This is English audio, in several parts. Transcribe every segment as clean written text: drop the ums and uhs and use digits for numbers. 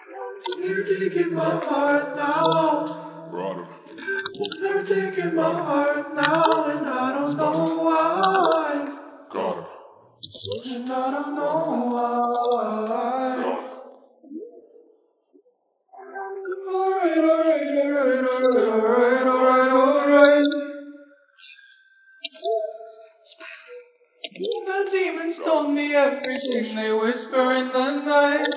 They're taking my heart now. They're taking my heart now, and I don't know why. And I don't know why. Alright. The demons told me everything they whisper in the night.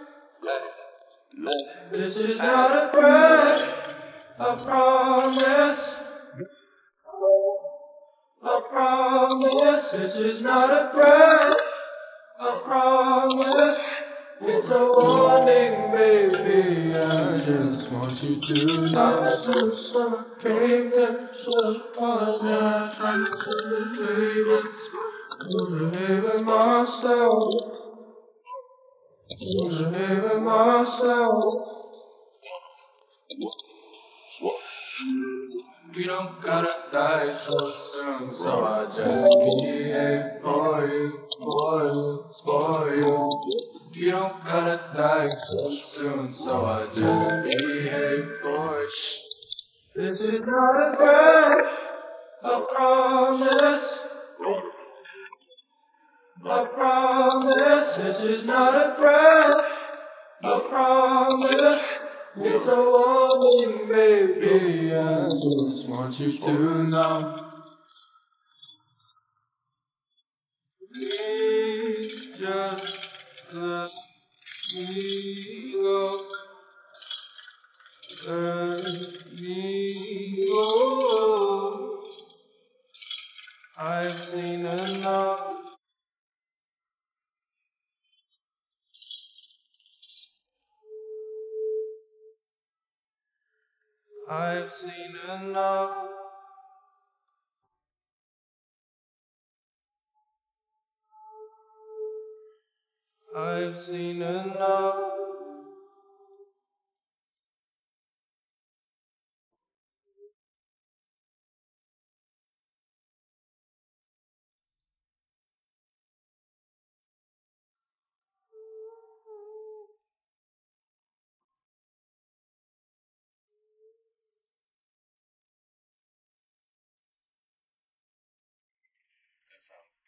This is not a threat, a promise. A promise. This is not a threat, a promise. It's a warning, baby. I just want you to know. The summer caved in, should've fallen, and I tried to behave with myself. To behave with myself. We don't gotta die so soon, so I just behave for you, for you. You don't gotta die so soon, so I just behave for you. This is not a threat, a promise. A promise. This is not a threat, a promise. It's a warning, baby. I just want you to know. Please just let me go. Let me go. I've seen enough. I've seen enough. I've seen enough. That sound